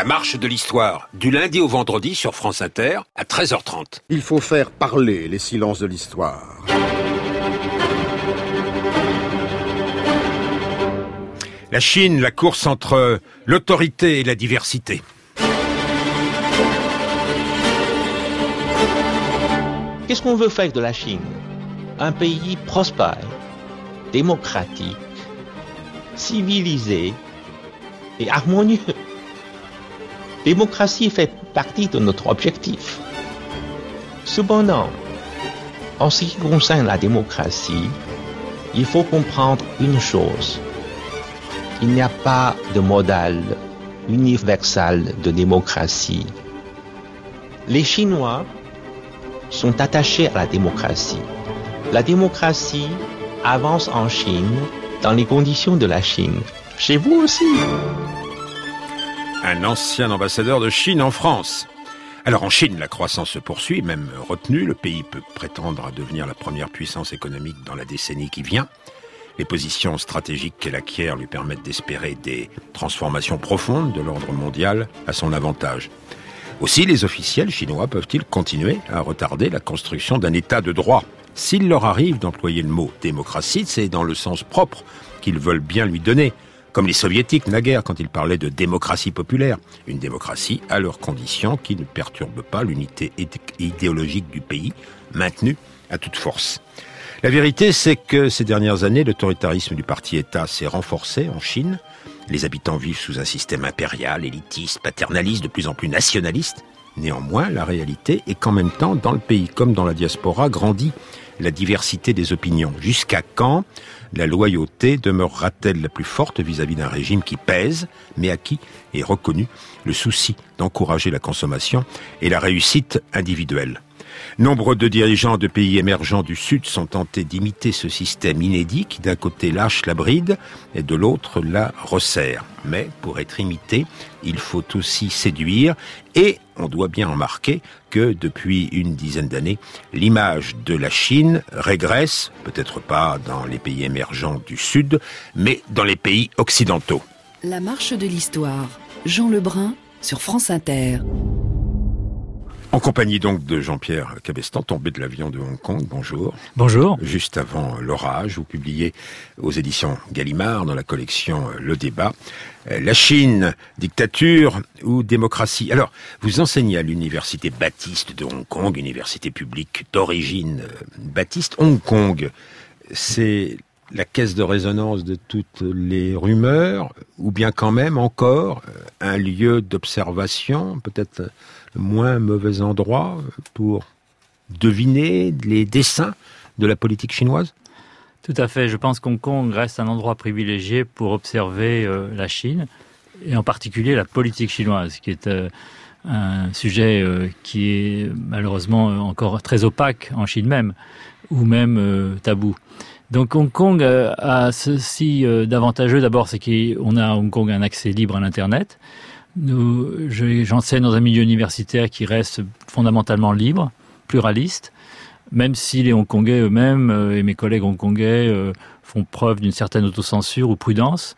marche de l'histoire, du lundi au vendredi sur France Inter, à 13h30. Il faut faire parler les silences de l'histoire. La Chine, la course entre l'autorité et la diversité. Qu'est-ce qu'on veut faire de la Chine? Un pays prospère, démocratique, civilisé et harmonieux. Démocratie fait partie de notre objectif. Cependant, en ce qui concerne la démocratie, il faut comprendre une chose. Il n'y a pas de modèle universel de démocratie. Les Chinois sont attachés à la démocratie. La démocratie avance en Chine dans les conditions de la Chine. Chez vous aussi. Un ancien ambassadeur de Chine en France. Alors en Chine, la croissance se poursuit, même retenue. Le pays peut prétendre à devenir la première puissance économique dans la décennie qui vient. Les positions stratégiques qu'elle acquiert lui permettent d'espérer des transformations profondes de l'ordre mondial à son avantage. Aussi, les officiels chinois peuvent-ils continuer à retarder la construction d'un État de droit? S'il leur arrive d'employer le mot démocratie, c'est dans le sens propre qu'ils veulent bien lui donner, comme les soviétiques naguère quand ils parlaient de démocratie populaire. Une démocratie à leurs conditions qui ne perturbe pas l'unité idéologique du pays, maintenue à toute force. La vérité, c'est que ces dernières années, l'autoritarisme du parti-État s'est renforcé en Chine. Les habitants vivent sous un système impérial, élitiste, paternaliste, de plus en plus nationaliste. Néanmoins, la réalité est qu'en même temps, dans le pays comme dans la diaspora, grandit la diversité des opinions. Jusqu'à quand la loyauté demeurera-t-elle la plus forte vis-à-vis d'un régime qui pèse, mais à qui est reconnu le souci d'encourager la consommation et la réussite individuelle? Nombre de dirigeants de pays émergents du Sud sont tentés d'imiter ce système inédit qui d'un côté lâche la bride et de l'autre la resserre. Mais pour être imité, il faut aussi séduire et on doit bien remarquer que depuis une dizaine d'années, l'image de la Chine régresse, peut-être pas dans les pays émergents du Sud, mais dans les pays occidentaux. La marche de l'histoire, Jean Lebrun sur France Inter. En compagnie donc de Jean-Pierre Cabestan, tombé de l'avion de Hong Kong. Bonjour. Bonjour. Juste avant l'orage, vous publiez aux éditions Gallimard, dans la collection Le Débat, La Chine, dictature ou démocratie. Alors, vous enseignez à l'université baptiste de Hong Kong, université publique d'origine baptiste. Hong Kong, c'est la caisse de résonance de toutes les rumeurs, ou bien quand même encore un lieu d'observation, peut-être le moins mauvais endroit pour deviner les desseins de la politique chinoise? Tout à fait. Je pense qu'Hong Kong reste un endroit privilégié pour observer la Chine, et en particulier la politique chinoise, qui est un sujet qui est malheureusement encore très opaque en Chine même, ou même tabou. Donc Hong Kong a ceci d'avantageux. D'abord, c'est qu'on a à Hong Kong un accès libre à l'Internet. J'enseigne dans un milieu universitaire qui reste fondamentalement libre, pluraliste, même si les Hongkongais eux-mêmes et mes collègues hongkongais font preuve d'une certaine autocensure ou prudence.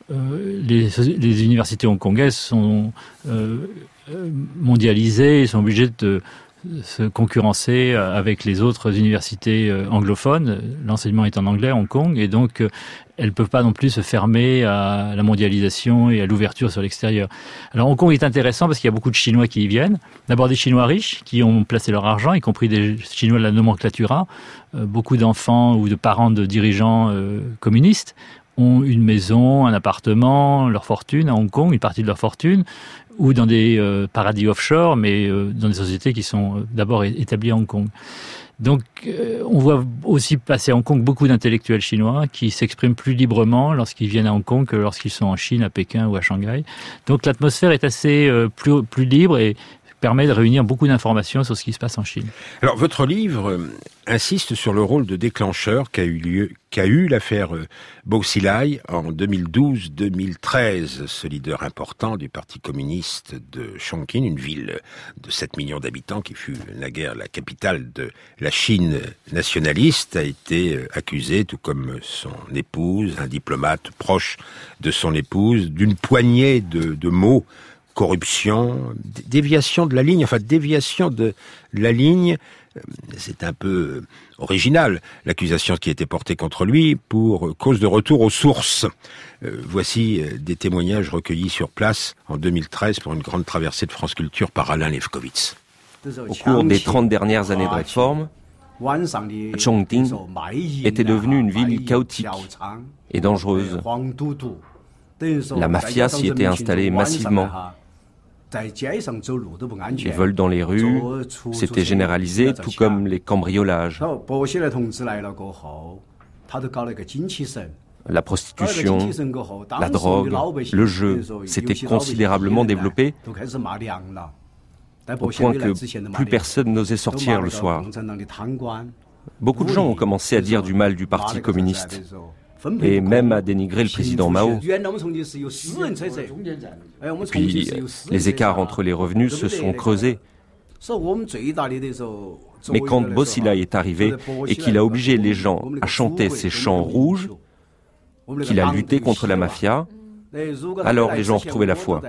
Les universités hongkongaises sont mondialisées et sont obligées de se concurrencer avec les autres universités anglophones. L'enseignement est en anglais à Hong Kong et donc elles ne peuvent pas non plus se fermer à la mondialisation et à l'ouverture sur l'extérieur. Alors Hong Kong est intéressant parce qu'il y a beaucoup de Chinois qui y viennent. D'abord des Chinois riches qui ont placé leur argent, y compris des Chinois de la nomenclatura. Beaucoup d'enfants ou de parents de dirigeants communistes ont une maison, un appartement, leur fortune à Hong Kong, une partie de leur fortune, ou dans des paradis offshore, mais dans des sociétés qui sont d'abord établies à Hong Kong. Donc, on voit aussi passer à Hong Kong beaucoup d'intellectuels chinois qui s'expriment plus librement lorsqu'ils viennent à Hong Kong que lorsqu'ils sont en Chine, à Pékin ou à Shanghai. Donc, l'atmosphère est assez plus libre et permet de réunir beaucoup d'informations sur ce qui se passe en Chine. Alors, votre livre insiste sur le rôle de déclencheur qu'a eu l'affaire Bo Xilai en 2012-2013. Ce leader important du Parti communiste de Chongqing, une ville de 7 millions d'habitants qui fut naguère la capitale de la Chine nationaliste, a été accusé, tout comme son épouse, un diplomate proche de son épouse, d'une poignée de mots corruption, déviation de la ligne, c'est un peu original, l'accusation qui a été portée contre lui pour cause de retour aux sources. Voici des témoignages recueillis sur place en 2013 pour une grande traversée de France Culture par Alain Lefkowitz. Au cours des 30 dernières années de réforme, Chongqing était devenue une ville chaotique et dangereuse. La mafia s'y était installée massivement. Les vols dans les rues s'étaient généralisés, tout comme les cambriolages. La prostitution, la drogue, le jeu s'étaient considérablement développés au point que plus personne n'osait sortir le soir. Beaucoup de gens ont commencé à dire du mal du Parti communiste et même à dénigrer le président Mao. Puis les écarts entre les revenus se sont creusés. Mais quand Bossilai est arrivé et qu'il a obligé les gens à chanter ces chants rouges, qu'il a lutté contre la mafia, alors les gens ont retrouvé la foi.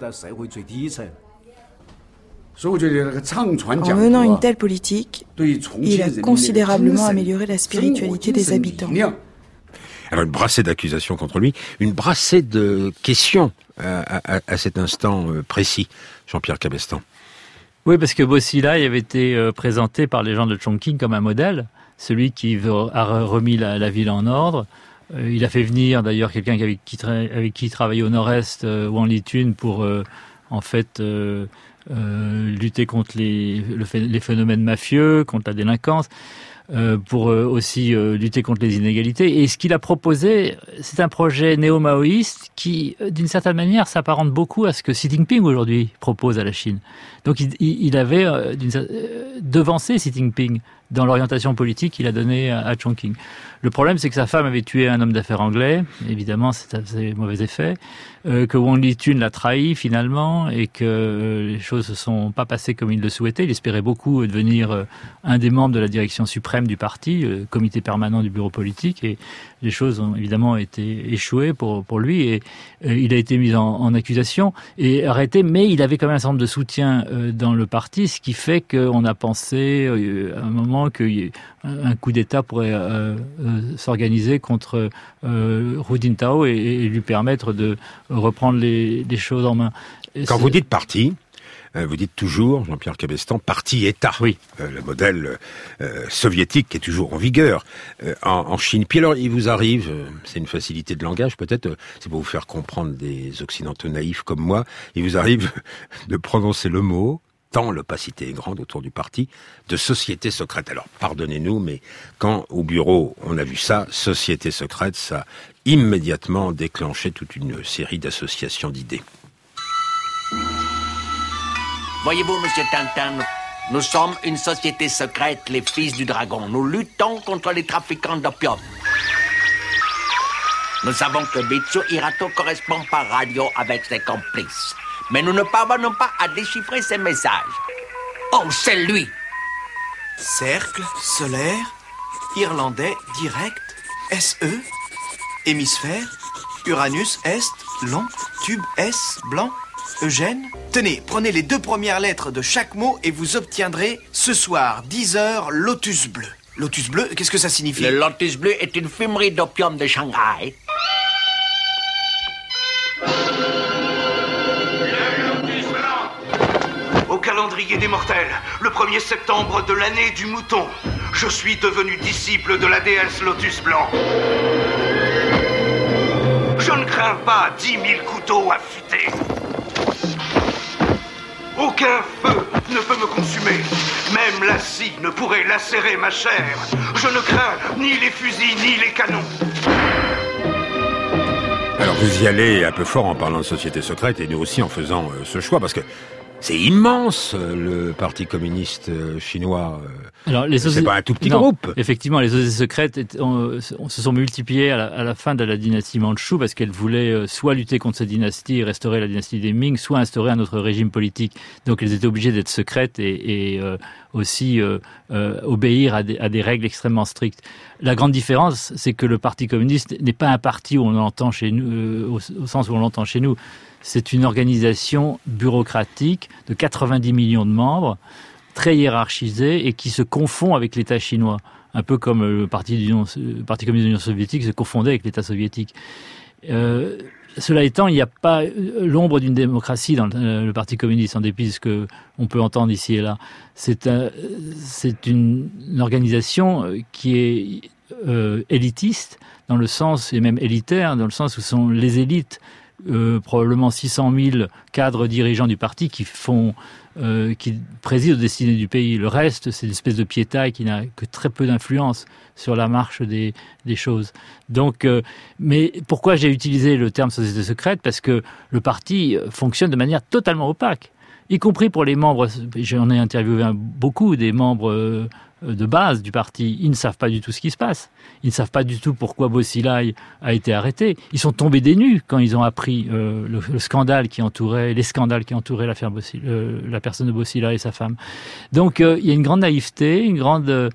En menant une telle politique, il a considérablement amélioré la spiritualité des habitants. Alors une brassée d'accusations contre lui, une brassée de questions à cet instant précis, Jean-Pierre Cabestan. Oui, parce que Bossilai avait été présenté par les gens de Chongqing comme un modèle, celui qui a remis la ville en ordre. Il a fait venir d'ailleurs quelqu'un avec qui il travaillait au nord-est, Wang Litun, pour lutter contre les phénomènes mafieux, contre la délinquance, pour aussi lutter contre les inégalités. Et ce qu'il a proposé, c'est un projet néo-maoïste qui, d'une certaine manière, s'apparente beaucoup à ce que Xi Jinping aujourd'hui propose à la Chine. Donc il avait devancé Xi Jinping dans l'orientation politique qu'il a donnée à Chongqing. Le problème, c'est que sa femme avait tué un homme d'affaires anglais. Évidemment, ça faisait mauvais effet. Que Wang Litun l'a trahi finalement et que les choses ne se sont pas passées comme il le souhaitait. Il espérait beaucoup devenir un des membres de la direction suprême du parti, comité permanent du bureau politique. Et les choses ont évidemment été échouées pour lui. Et il a été mis en accusation et arrêté. Mais il avait quand même un certain nombre de soutiens dans le parti, ce qui fait qu'on a pensé à un moment qu'un coup d'État pourrait s'organiser contre Hu Jintao et lui permettre de reprendre les choses en main. Quand vous dites parti, vous dites toujours, Jean-Pierre Cabestan, parti-État. Oui. Le modèle soviétique qui est toujours en vigueur en Chine. Puis alors, il vous arrive, c'est une facilité de langage peut-être, c'est pour vous faire comprendre des occidentaux naïfs comme moi, il vous arrive de prononcer le mot, tant l'opacité est grande autour du parti, de société secrète. Alors, pardonnez-nous, mais quand au bureau on a vu ça, société secrète, ça a immédiatement déclenché toute une série d'associations d'idées. Voyez-vous, monsieur Tintin, nous sommes une société secrète, les fils du dragon. Nous luttons contre les trafiquants d'opium. Nous savons que Bitsu Hirato correspond par radio avec ses complices. Mais nous ne parvenons pas à déchiffrer ses messages. Oh, c'est lui! Cercle, solaire, irlandais, direct, SE, hémisphère, Uranus, Est, long, tube, S, blanc, Eugène. Tenez, prenez les 2 premières lettres de chaque mot et vous obtiendrez, ce soir, 10h, Lotus bleu. Lotus bleu, qu'est-ce que ça signifie? Le Lotus bleu est une fumerie d'opium de Shanghai. Au calendrier des mortels, le 1er septembre de l'année du mouton, je suis devenu disciple de la déesse Lotus Blanc. Je ne crains pas 10 000 couteaux affûtés. Aucun feu ne peut me consumer. Même la scie ne pourrait lacérer ma chair. Je ne crains ni les fusils ni les canons. Alors vous y allez un peu fort en parlant de société secrète et nous aussi en faisant ce choix parce que c'est immense, le Parti communiste chinois. Alors, c'est pas un tout petit groupe. Effectivement, les sociétés secrètes se sont multipliées à la fin de la dynastie Mandchoue parce qu'elles voulaient soit lutter contre cette dynastie et restaurer la dynastie des Ming, soit instaurer un autre régime politique. Donc elles étaient obligées d'être secrètes et aussi obéir à des règles extrêmement strictes. La grande différence, c'est que le Parti communiste n'est pas un parti où on l'entend chez nous, au sens où on l'entend chez nous. c'est une organisation bureaucratique de 90 millions de membres, très hiérarchisée et qui se confond avec l'État chinois. Un peu comme le Parti communiste de l'Union soviétique se confondait avec l'État soviétique. Cela étant, il n'y a pas l'ombre d'une démocratie dans le Parti communiste, en dépit de ce qu'on peut entendre ici et là. C'est une organisation qui est élitiste, dans le sens, et même élitaire, dans le sens où sont les élites, probablement 600 000 cadres dirigeants du parti qui président aux destinées du pays. Le reste, c'est une espèce de piétaille qui n'a que très peu d'influence sur la marche des choses. Donc, mais pourquoi j'ai utilisé le terme société secrète ? Parce que le parti fonctionne de manière totalement opaque, y compris pour les membres. J'en ai interviewé beaucoup des membres de base du parti. Ils ne savent pas du tout ce qui se passe. Ils ne savent pas du tout pourquoi Bo Xilai a été arrêté. Ils sont tombés des nues quand ils ont appris les scandales qui entouraient l'affaire la personne de Bo Xilai et sa femme. Donc il y a une grande naïveté, une grande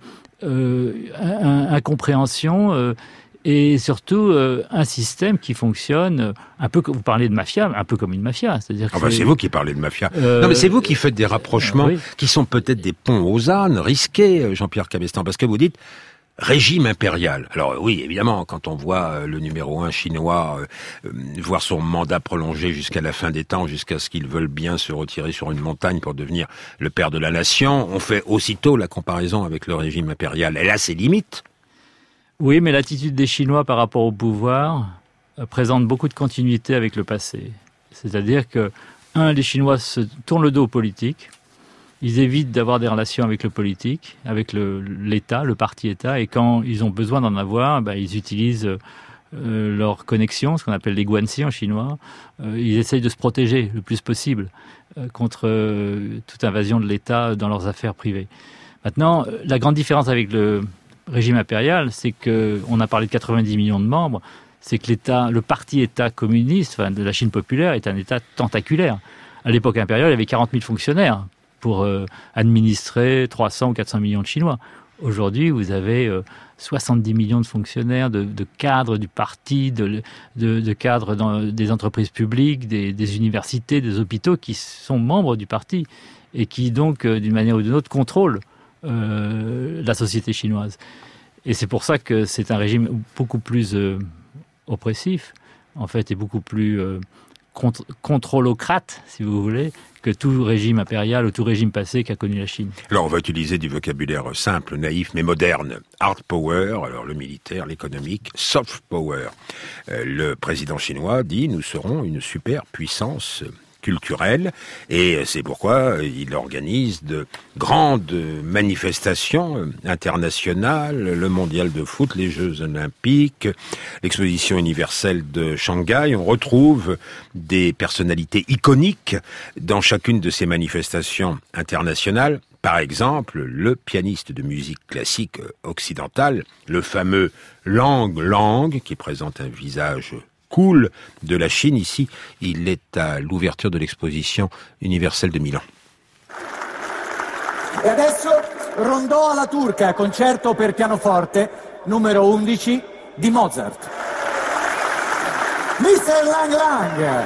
incompréhension et surtout un système qui fonctionne un peu comme vous parlez de mafia, un peu comme une mafia. C'est-à-dire que c'est vous qui parlez de mafia. Non, mais c'est vous qui faites des rapprochements qui sont peut-être des ponts aux ânes risqués, Jean-Pierre Cabestan, parce que vous dites régime impérial. Alors oui, évidemment, quand on voit le numéro 1 chinois voir son mandat prolongé jusqu'à la fin des temps, jusqu'à ce qu'ils veulent bien se retirer sur une montagne pour devenir le père de la nation, on fait aussitôt la comparaison avec le régime impérial. Elle a ses limites. Oui, mais l'attitude des Chinois par rapport au pouvoir présente beaucoup de continuité avec le passé. C'est-à-dire que, les Chinois se tournent le dos aux politiques. Ils évitent d'avoir des relations avec le politique, avec l'État, le parti-État, et quand ils ont besoin d'en avoir, ils utilisent leurs connexions, ce qu'on appelle les guanxi en chinois. Ils essayent de se protéger le plus possible contre toute invasion de l'État dans leurs affaires privées. Maintenant, la grande différence avec le régime impérial, c'est qu'on a parlé de 90 millions de membres, c'est que le parti-État communiste, de la Chine populaire, est un État tentaculaire. À l'époque impériale, il y avait 40 000 fonctionnaires pour administrer 300 ou 400 millions de Chinois. Aujourd'hui, vous avez 70 millions de fonctionnaires, de cadres du parti, de cadres des entreprises publiques, des universités, des hôpitaux qui sont membres du parti et qui donc, d'une manière ou d'une autre, contrôlent la société chinoise. Et c'est pour ça que c'est un régime beaucoup plus oppressif, en fait, et beaucoup plus contrôlocrate, si vous voulez, que tout régime impérial ou tout régime passé qu'a connu la Chine. Alors on va utiliser du vocabulaire simple, naïf, mais moderne. Hard power, alors le militaire, l'économique, soft power. Le président chinois dit « Nous serons une super puissance culturelle » et c'est pourquoi il organise de grandes manifestations internationales, le mondial de foot, les Jeux olympiques, l'exposition universelle de Shanghai. On retrouve des personnalités iconiques dans chacune de ces manifestations internationales. Par exemple, le pianiste de musique classique occidentale, le fameux Lang, qui présente un visage cool de la Chine. Ici, il est à l'ouverture de l'exposition universelle de Milan. E adesso Rondò alla turca, concerto per pianoforte, numero 11 di Mozart. Mr. Lang.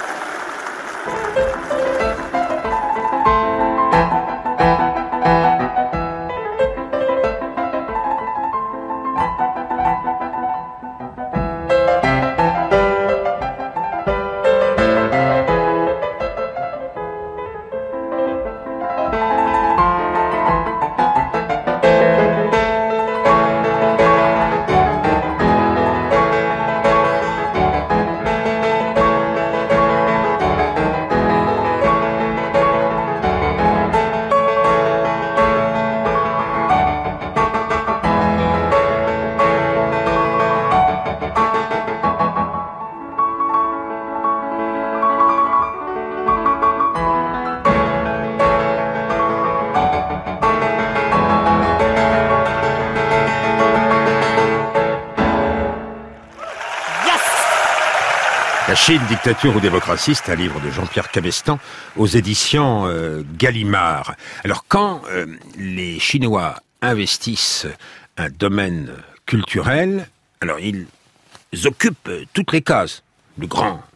Chine, dictature ou démocratie, c'est un livre de Jean-Pierre Cabestan aux éditions Gallimard. Alors quand les Chinois investissent un domaine culturel, alors ils occupent toutes les cases. Le grand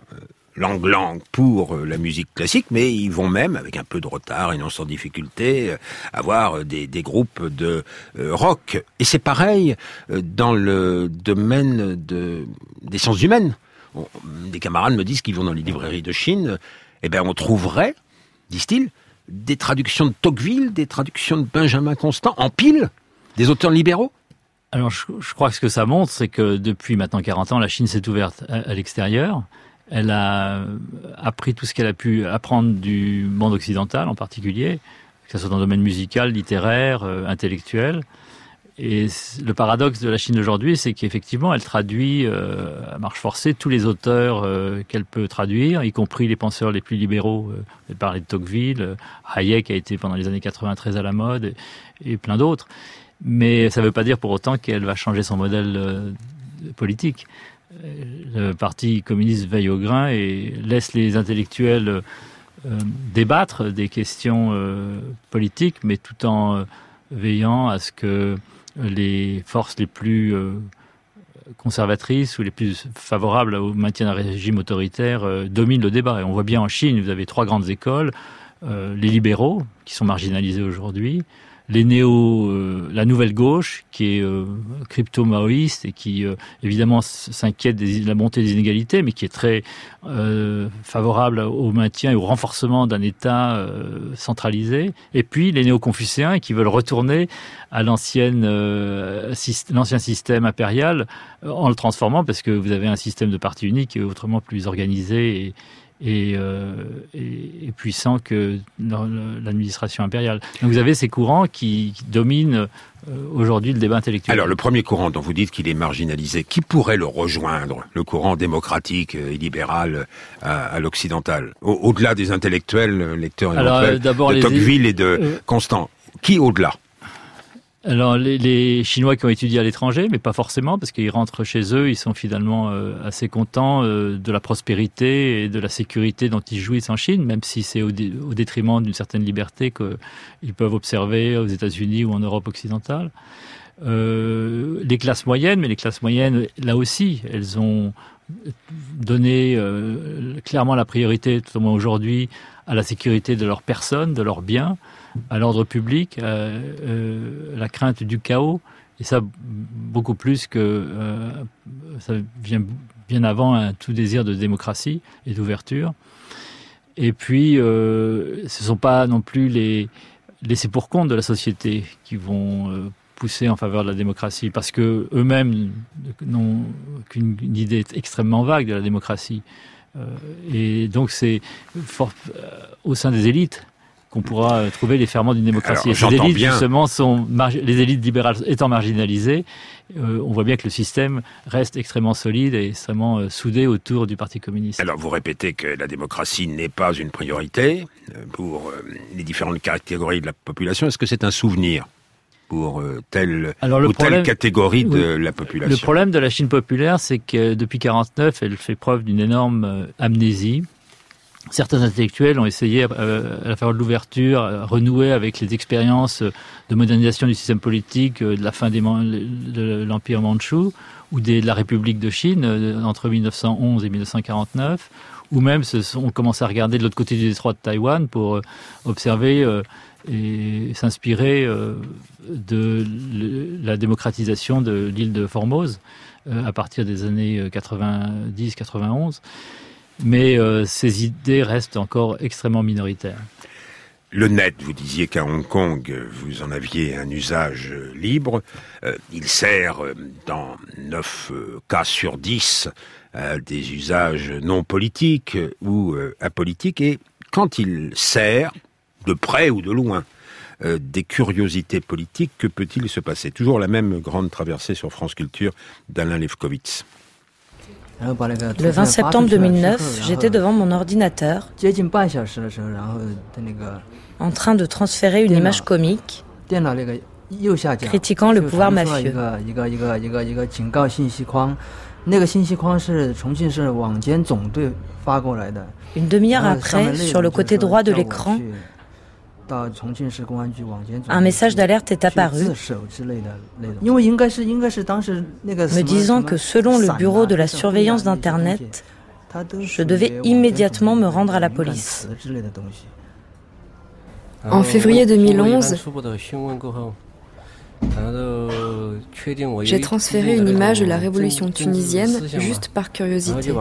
langue pour la musique classique, mais ils vont même, avec un peu de retard et non sans difficulté, avoir des groupes de rock. Et c'est pareil dans le domaine des sciences humaines. Des camarades me disent qu'ils vont dans les librairies de Chine, on trouverait, disent-ils, des traductions de Tocqueville, des traductions de Benjamin Constant, en pile, des auteurs libéraux. Alors je crois que ce que ça montre, c'est que depuis maintenant 40 ans, la Chine s'est ouverte à l'extérieur. Elle a appris tout ce qu'elle a pu apprendre du monde occidental en particulier, que ce soit dans le domaine musical, littéraire, intellectuel. Et le paradoxe de la Chine d'aujourd'hui, c'est qu'effectivement, elle traduit à marche forcée tous les auteurs qu'elle peut traduire, y compris les penseurs les plus libéraux. Elle parlait de Tocqueville, Hayek a été pendant les années 93 à la mode, et plein d'autres. Mais ça ne veut pas dire pour autant qu'elle va changer son modèle politique. Le Parti communiste veille au grain et laisse les intellectuels débattre des questions politiques, mais tout en veillant à ce que les forces les plus conservatrices ou les plus favorables au maintien d'un régime autoritaire dominent le débat. Et on voit bien en Chine, vous avez 3 grandes écoles, les libéraux, qui sont marginalisés aujourd'hui, les la nouvelle gauche, qui est crypto-maoïste et qui, évidemment, s'inquiète de la montée des inégalités, mais qui est très favorable au maintien et au renforcement d'un État centralisé. Et puis, les néo-confucéens, qui veulent retourner à l'ancien système impérial en le transformant, parce que vous avez un système de parti unique qui est autrement plus organisé et puissant que dans l'administration impériale. Donc vous avez ces courants qui dominent aujourd'hui le débat intellectuel. Alors le premier courant dont vous dites qu'il est marginalisé, qui pourrait le rejoindre, le courant démocratique et libéral à l'occidental, au-delà des intellectuels, lecteurs éventuels de Tocqueville et de Constant, qui au-delà? Alors les Chinois qui ont étudié à l'étranger, mais pas forcément, parce qu'ils rentrent chez eux, ils sont finalement assez contents de la prospérité et de la sécurité dont ils jouissent en Chine, même si c'est au détriment d'une certaine liberté qu'ils peuvent observer aux États-Unis ou en Europe occidentale. Les classes moyennes, là aussi, elles ont donné clairement la priorité, tout au moins aujourd'hui, à la sécurité de leurs personnes, de leurs biens, à l'ordre public, la crainte du chaos, et ça beaucoup plus que ça vient bien avant un tout désir de démocratie et d'ouverture. Et puis, ce ne sont pas non plus les laissés pour compte de la société qui vont pousser en faveur de la démocratie, parce que eux-mêmes n'ont qu'une idée extrêmement vague de la démocratie. Et donc c'est au sein des élites qu'on pourra trouver les ferments d'une démocratie. Alors, et ces élites, bien. justement, les élites libérales étant marginalisées, on voit bien que le système reste extrêmement solide et extrêmement soudé autour du Parti communiste. Alors, vous répétez que la démocratie n'est pas une priorité pour les différentes catégories de la population. Est-ce que c'est un souvenir pour telle catégorie de la population? Le problème de la Chine populaire, c'est que depuis 1949, elle fait preuve d'une énorme amnésie. Certains intellectuels ont essayé, à la faveur de l'ouverture, à renouer avec les expériences de modernisation du système politique de la fin de l'Empire mandchou ou de la République de Chine entre 1911 et 1949, ou même ont commencé à regarder de l'autre côté du détroit de Taïwan pour observer et s'inspirer de la démocratisation de l'île de Formose à partir des années 90-91. Mais ces idées restent encore extrêmement minoritaires. Le net, vous disiez qu'à Hong Kong, vous en aviez un usage libre. Il sert dans 9 cas sur 10 à des usages non politiques ou apolitiques. Et quand il sert, de près ou de loin, des curiosités politiques, que peut-il se passer? Toujours la même grande traversée sur France Culture d'Alain Lefkowitz. Le 20 septembre 2009, j'étais devant mon ordinateur, en train de transférer une image comique, critiquant le pouvoir mafieux. Une demi-heure après, sur le côté droit de l'écran, un message d'alerte est apparu, me disant que selon le bureau de la surveillance d'Internet, Je devais immédiatement me rendre à la police. En février 2011, j'ai transféré une image de la révolution tunisienne juste par curiosité.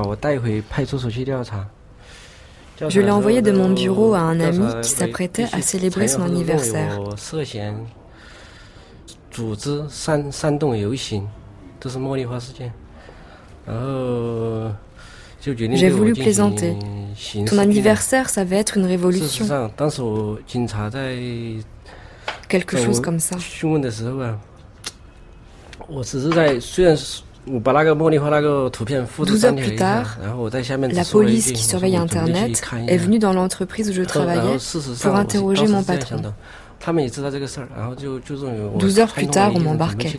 Je l'ai envoyée de mon bureau à un ami qui s'apprêtait à célébrer son anniversaire. J'ai voulu plaisanter. Ton anniversaire, ça va être une révolution. Quelque chose comme ça. 12 heures plus tard, la police qui surveille Internet est venue dans l'entreprise où je travaillais pour interroger mon patron. 12 heures plus tard, on m'embarquait.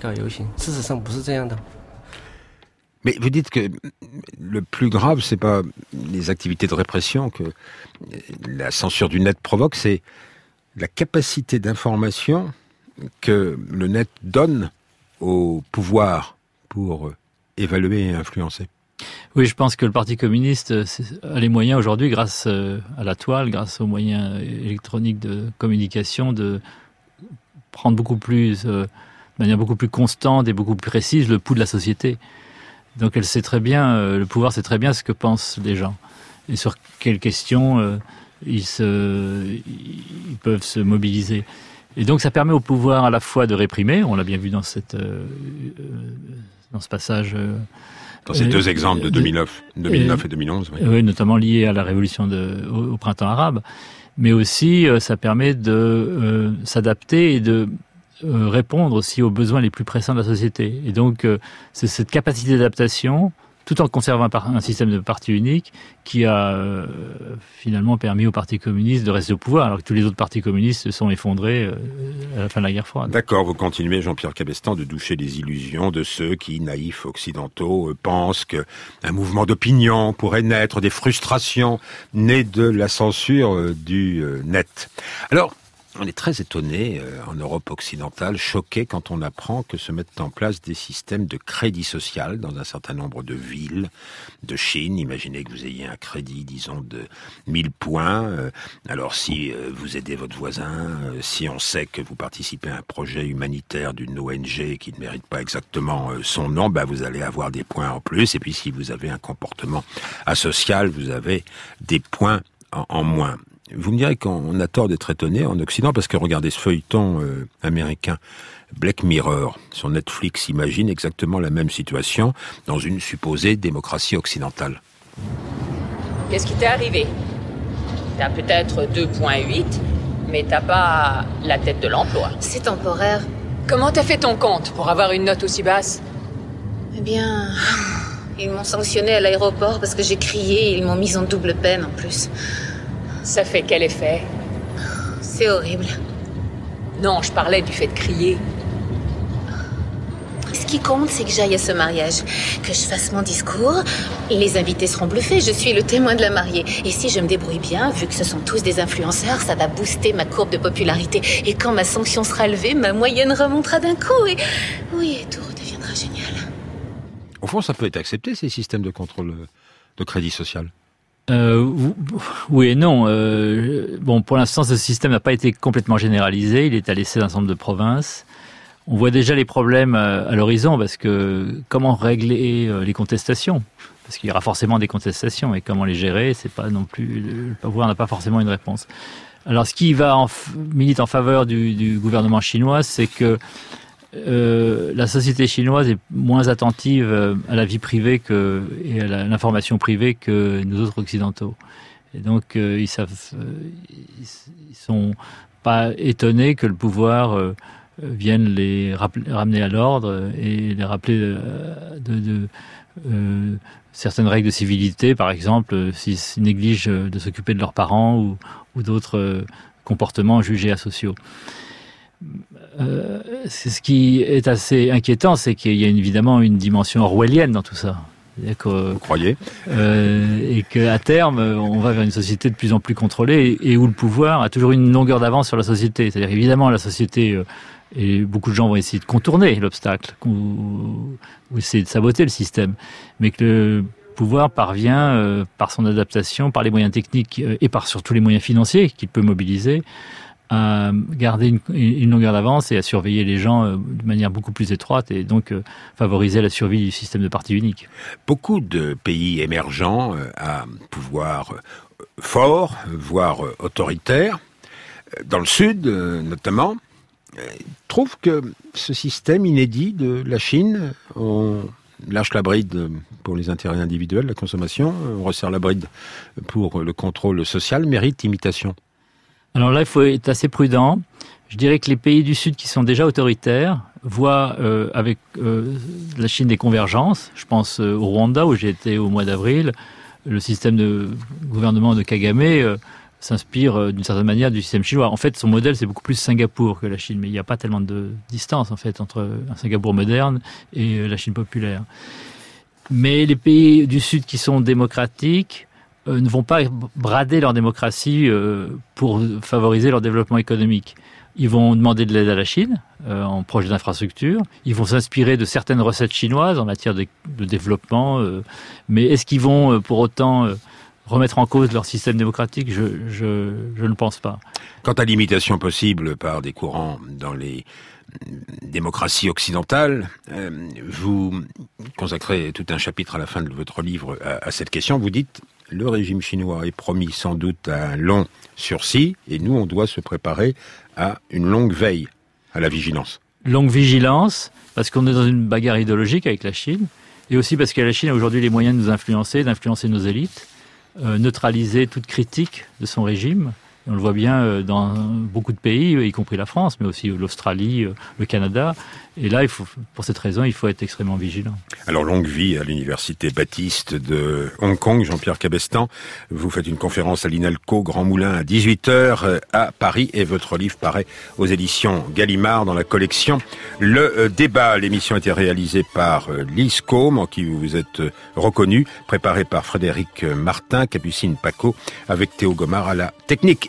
Mais vous dites que le plus grave, c'est pas les activités de répression que la censure du net provoque, c'est la capacité d'information que le net donne au pouvoir pour évaluer et influencer. Oui, je pense que le Parti communiste a les moyens aujourd'hui, grâce à la toile, grâce aux moyens électroniques de communication, de prendre beaucoup plus, de manière beaucoup plus constante et beaucoup plus précise le pouls de la société. Donc elle sait très bien, le pouvoir sait très bien ce que pensent les gens et sur quelles questions ils peuvent se mobiliser. Et donc ça permet au pouvoir à la fois de réprimer, on l'a bien vu dans ce passage. Dans ces deux exemples de 2009 et 2011. Oui, notamment liés à la révolution au printemps arabe. Mais aussi ça permet de s'adapter et de répondre aussi aux besoins les plus pressants de la société. Et donc, c'est cette capacité d'adaptation, tout en conservant un système de parti unique, qui a finalement permis au Parti communiste de rester au pouvoir, alors que tous les autres partis communistes se sont effondrés à la fin de la guerre froide. D'accord, vous continuez, Jean-Pierre Cabestan, de doucher les illusions de ceux qui, naïfs occidentaux, pensent qu'un mouvement d'opinion pourrait naître des frustrations nées de la censure du net. Alors, on est très étonné en Europe occidentale, choqué quand on apprend que se mettent en place des systèmes de crédit social dans un certain nombre de villes de Chine. Imaginez que vous ayez un crédit, disons, de 1000 points. Alors si vous aidez votre voisin, si on sait que vous participez à un projet humanitaire d'une ONG qui ne mérite pas exactement son nom, vous allez avoir des points en plus. Et puis si vous avez un comportement asocial, vous avez des points en moins. Vous me direz qu'on a tort d'être étonné en Occident, parce que regardez ce feuilleton américain Black Mirror sur Netflix imagine exactement la même situation dans une supposée démocratie occidentale. Qu'est-ce qui t'est arrivé ? T'as peut-être 2,8, mais t'as pas la tête de l'emploi. C'est temporaire. Comment t'as fait ton compte pour avoir une note aussi basse ? Eh bien, ils m'ont sanctionné à l'aéroport parce que j'ai crié et ils m'ont mise en double peine en plus. Ça fait quel effet ? C'est horrible. Non, je parlais du fait de crier. Ce qui compte, c'est que j'aille à ce mariage, que je fasse mon discours. Les invités seront bluffés, je suis le témoin de la mariée. Et si je me débrouille bien, vu que ce sont tous des influenceurs, ça va booster ma courbe de popularité. Et quand ma sanction sera levée, ma moyenne remontera d'un coup. Et oui, tout redeviendra génial. Au fond, ça peut être accepté, ces systèmes de contrôle de crédit social ? Oui et non. Pour l'instant, ce système n'a pas été complètement généralisé. Il est à l'essai d'un certain nombre de provinces. On voit déjà les problèmes à l'horizon, parce que comment régler les contestations ? Parce qu'il y aura forcément des contestations, et comment les gérer, c'est pas non plus, le pouvoir n'a pas forcément une réponse. Alors, ce qui milite en faveur du gouvernement chinois, c'est que la société chinoise est moins attentive à la vie privée et à l'information privée que nous autres occidentaux. Et donc, ils sont pas étonnés que le pouvoir vienne les ramener à l'ordre et les rappeler de certaines règles de civilité, par exemple, s'ils négligent de s'occuper de leurs parents ou d'autres comportements jugés asociaux. Ce qui est assez inquiétant, c'est qu'il y a évidemment une dimension orwellienne dans tout ça. Vous croyez ? Et qu'à terme, on va vers une société de plus en plus contrôlée et où le pouvoir a toujours une longueur d'avance sur la société. C'est-à-dire, évidemment, la société, et beaucoup de gens vont essayer de contourner l'obstacle ou essayer de saboter le système, mais que le pouvoir parvient, par son adaptation, par les moyens techniques et par surtout les moyens financiers qu'il peut mobiliser, à garder une longueur d'avance et à surveiller les gens de manière beaucoup plus étroite et donc favoriser la survie du système de parti unique. Beaucoup de pays émergents à pouvoir fort, voire autoritaire, dans le Sud notamment, trouvent que ce système inédit de la Chine, on lâche la bride pour les intérêts individuels, la consommation, on resserre la bride pour le contrôle social, mérite imitation. Alors là, il faut être assez prudent. Je dirais que les pays du Sud qui sont déjà autoritaires voient avec la Chine des convergences. Je pense au Rwanda, où j'ai été au mois d'avril. Le système de gouvernement de Kagame s'inspire d'une certaine manière du système chinois. En fait, son modèle, c'est beaucoup plus Singapour que la Chine, mais il n'y a pas tellement de distance, en fait, entre un Singapour moderne et la Chine populaire. Mais les pays du Sud qui sont démocratiques ne vont pas brader leur démocratie pour favoriser leur développement économique. Ils vont demander de l'aide à la Chine en projet d'infrastructure. Ils vont s'inspirer de certaines recettes chinoises en matière de développement. Mais est-ce qu'ils vont pour autant remettre en cause leur système démocratique ? Je ne pense pas. Quant à l'imitation possible par des courants dans les démocraties occidentales, vous consacrez tout un chapitre à la fin de votre livre à cette question. Vous dites: le régime chinois est promis sans doute à un long sursis et nous, on doit se préparer à une longue veille, à la vigilance. Longue vigilance, parce qu'on est dans une bagarre idéologique avec la Chine, et aussi parce que la Chine a aujourd'hui les moyens de nous influencer, d'influencer nos élites, neutraliser toute critique de son régime. On le voit bien dans beaucoup de pays, y compris la France, mais aussi l'Australie, le Canada. Et là, pour cette raison, il faut être extrêmement vigilant. Alors, longue vie à l'université Baptiste de Hong Kong, Jean-Pierre Cabestan. Vous faites une conférence à l'INALCO Grand Moulin à 18h à Paris et votre livre paraît aux éditions Gallimard dans la collection Le Débat. L'émission a été réalisée par Lise Côme, en qui vous êtes reconnu, préparée par Frédéric Martin, Capucine Paco, avec Théo Gomard à la technique.